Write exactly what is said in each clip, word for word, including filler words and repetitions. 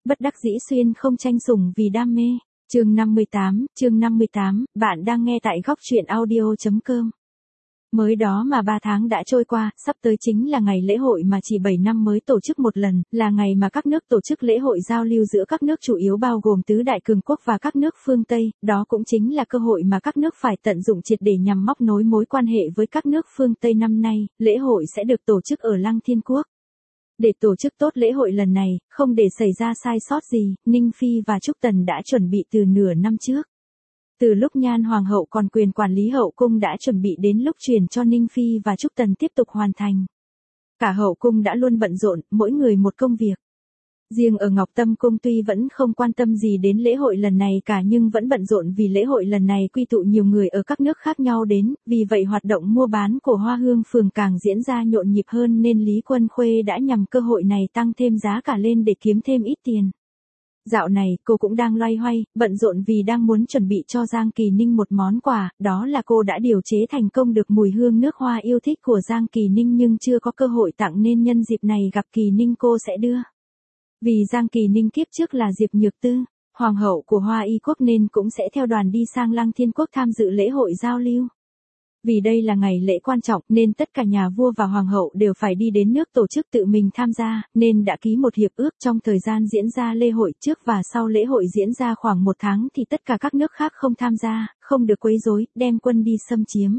Bất đắc dĩ xuyên không tranh sủng vì đam mê. Chương năm mươi tám, chương năm mươi tám, bạn đang nghe tại góc truyện audio chấm com. Mới đó mà ba tháng đã trôi qua, sắp tới chính là ngày lễ hội mà chỉ bảy năm mới tổ chức một lần, là ngày mà các nước tổ chức lễ hội giao lưu giữa các nước chủ yếu bao gồm tứ đại cường quốc và các nước phương Tây, đó cũng chính là cơ hội mà các nước phải tận dụng triệt để nhằm móc nối mối quan hệ với các nước phương Tây. Năm nay, lễ hội sẽ được tổ chức ở Lăng Thiên Quốc. Để tổ chức tốt lễ hội lần này, không để xảy ra sai sót gì, Ninh Phi và Trúc Tần đã chuẩn bị từ nửa năm trước. Từ lúc Nhan Hoàng hậu còn quyền quản lý hậu cung đã chuẩn bị đến lúc truyền cho Ninh Phi và Trúc Tần tiếp tục hoàn thành. Cả hậu cung đã luôn bận rộn, mỗi người một công việc. Riêng ở Ngọc Tâm Cung tuy vẫn không quan tâm gì đến lễ hội lần này cả nhưng vẫn bận rộn vì lễ hội lần này quy tụ nhiều người ở các nước khác nhau đến, vì vậy hoạt động mua bán của Hoa Hương Phường càng diễn ra nhộn nhịp hơn nên Lý Quân Khuê đã nhằm cơ hội này tăng thêm giá cả lên để kiếm thêm ít tiền. Dạo này, cô cũng đang loay hoay, bận rộn vì đang muốn chuẩn bị cho Giang Kỳ Ninh một món quà, đó là cô đã điều chế thành công được mùi hương nước hoa yêu thích của Giang Kỳ Ninh nhưng chưa có cơ hội tặng nên nhân dịp này gặp Kỳ Ninh cô sẽ đưa. Vì Giang Kỳ Ninh kiếp trước là Diệp Nhược Tư, hoàng hậu của Hoa Y Quốc nên cũng sẽ theo đoàn đi sang Lăng Thiên Quốc tham dự lễ hội giao lưu. Vì đây là ngày lễ quan trọng nên tất cả nhà vua và hoàng hậu đều phải đi đến nước tổ chức tự mình tham gia, nên đã ký một hiệp ước trong thời gian diễn ra lễ hội trước và sau lễ hội diễn ra khoảng một tháng thì tất cả các nước khác không tham gia, không được quấy rối, đem quân đi xâm chiếm.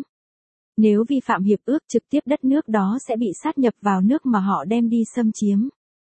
Nếu vi phạm hiệp ước trực tiếp đất nước đó sẽ bị sát nhập vào nước mà họ đem đi xâm chiếm.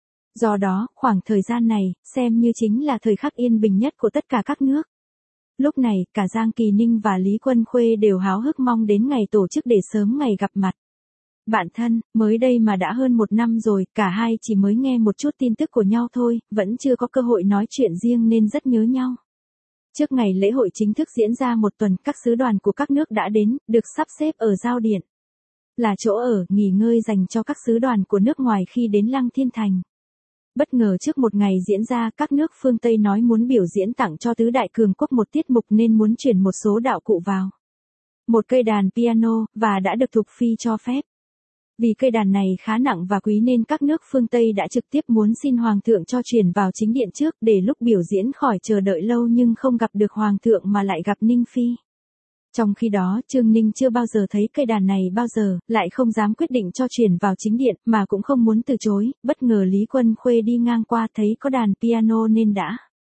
Do đó, khoảng thời gian này, xem như chính là thời khắc yên bình nhất của tất cả các nước. Lúc này, cả Giang Kỳ Ninh và Lý Quân Khuê đều háo hức mong đến ngày tổ chức để sớm ngày gặp mặt. Bạn thân, mới đây mà đã hơn một năm rồi, cả hai chỉ mới nghe một chút tin tức của nhau thôi, vẫn chưa có cơ hội nói chuyện riêng nên rất nhớ nhau. Trước ngày lễ hội chính thức diễn ra một tuần, các sứ đoàn của các nước đã đến, được sắp xếp ở Giao Điện. Là chỗ ở, nghỉ ngơi dành cho các sứ đoàn của nước ngoài khi đến Lăng Thiên Thành. Bất ngờ trước một ngày diễn ra, các nước phương Tây nói muốn biểu diễn tặng cho tứ đại cường quốc một tiết mục nên muốn chuyển một số đạo cụ vào. Một cây đàn piano, và đã được Thục Phi cho phép. Vì cây đàn này khá nặng và quý nên các nước phương Tây đã trực tiếp muốn xin Hoàng thượng cho chuyển vào chính điện trước để lúc biểu diễn khỏi chờ đợi lâu nhưng không gặp được Hoàng thượng mà lại gặp Ninh Phi. Trong khi đó, Trương Ninh chưa bao giờ thấy cây đàn này bao giờ, lại không dám quyết định cho chuyển vào chính điện, mà cũng không muốn từ chối, bất ngờ Lý Quân Khuê đi ngang qua thấy có đàn piano nên đã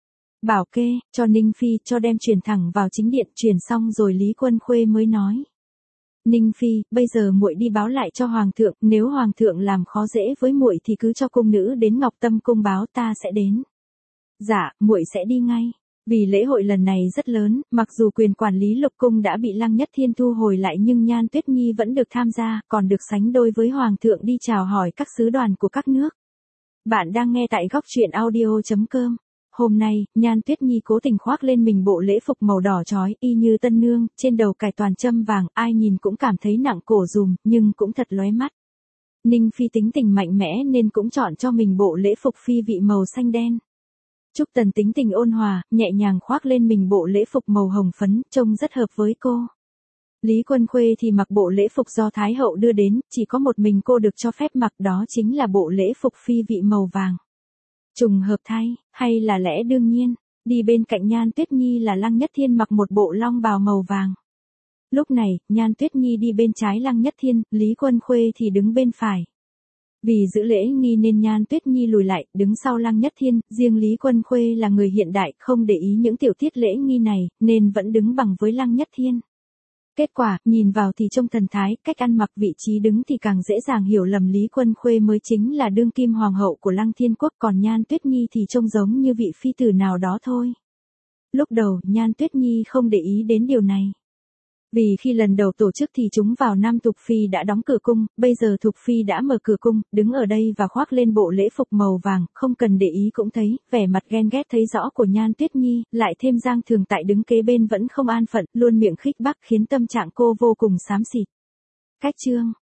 bảo kê, cho Ninh Phi cho đem chuyển thẳng vào chính điện, chuyển xong rồi Lý Quân Khuê mới nói. Ninh Phi, bây giờ muội đi báo lại cho Hoàng thượng, nếu Hoàng thượng làm khó dễ với muội thì cứ cho cung nữ đến Ngọc Tâm Cung báo ta sẽ đến. Dạ, muội sẽ đi ngay. Vì lễ hội lần này rất lớn, mặc dù quyền quản lý lục cung đã bị Lăng Nhất Thiên thu hồi lại nhưng Nhan Tuyết Nhi vẫn được tham gia, còn được sánh đôi với Hoàng thượng đi chào hỏi các sứ đoàn của các nước. Bạn đang nghe tại góc truyện audio chấm com. Hôm nay, Nhan Tuyết Nhi cố tình khoác lên mình bộ lễ phục màu đỏ chói, y như tân nương, trên đầu cài toàn châm vàng, ai nhìn cũng cảm thấy nặng cổ dùm, nhưng cũng thật lóe mắt. Ninh Phi tính tình mạnh mẽ nên cũng chọn cho mình bộ lễ phục phi vị màu xanh đen. Trúc Tần tính tình ôn hòa, nhẹ nhàng khoác lên mình bộ lễ phục màu hồng phấn, trông rất hợp với cô. Lý Quân Khuê thì mặc bộ lễ phục do Thái hậu đưa đến, chỉ có một mình cô được cho phép mặc, đó chính là bộ lễ phục phi vị màu vàng. Trùng hợp thay, hay là lẽ đương nhiên, đi bên cạnh Nhan Tuyết Nhi là Lăng Nhất Thiên mặc một bộ long bào màu vàng. Lúc này, Nhan Tuyết Nhi đi bên trái Lăng Nhất Thiên, Lý Quân Khuê thì đứng bên phải. Vì giữ lễ nghi nên Nhan Tuyết Nhi lùi lại, đứng sau Lăng Nhất Thiên, riêng Lý Quân Khuê là người hiện đại, không để ý những tiểu tiết lễ nghi này, nên vẫn đứng bằng với Lăng Nhất Thiên. Kết quả, nhìn vào thì trông thần thái, cách ăn mặc, vị trí đứng thì càng dễ dàng hiểu lầm Lý Quân Khuê mới chính là đương kim hoàng hậu của Lăng Thiên Quốc, còn Nhan Tuyết Nhi thì trông giống như vị phi tử nào đó thôi. Lúc đầu, Nhan Tuyết Nhi không để ý đến điều này. Vì khi lần đầu tổ chức thì chúng vào năm Thục Phi đã đóng cửa cung, bây giờ Thục Phi đã mở cửa cung, đứng ở đây và khoác lên bộ lễ phục màu vàng, không cần để ý cũng thấy, vẻ mặt ghen ghét thấy rõ của Nhan Tuyết Nhi, lại thêm Giang Thường Tại đứng kế bên vẫn không an phận, luôn miệng khích bác khiến tâm trạng cô vô cùng xám xịt. Cách chương,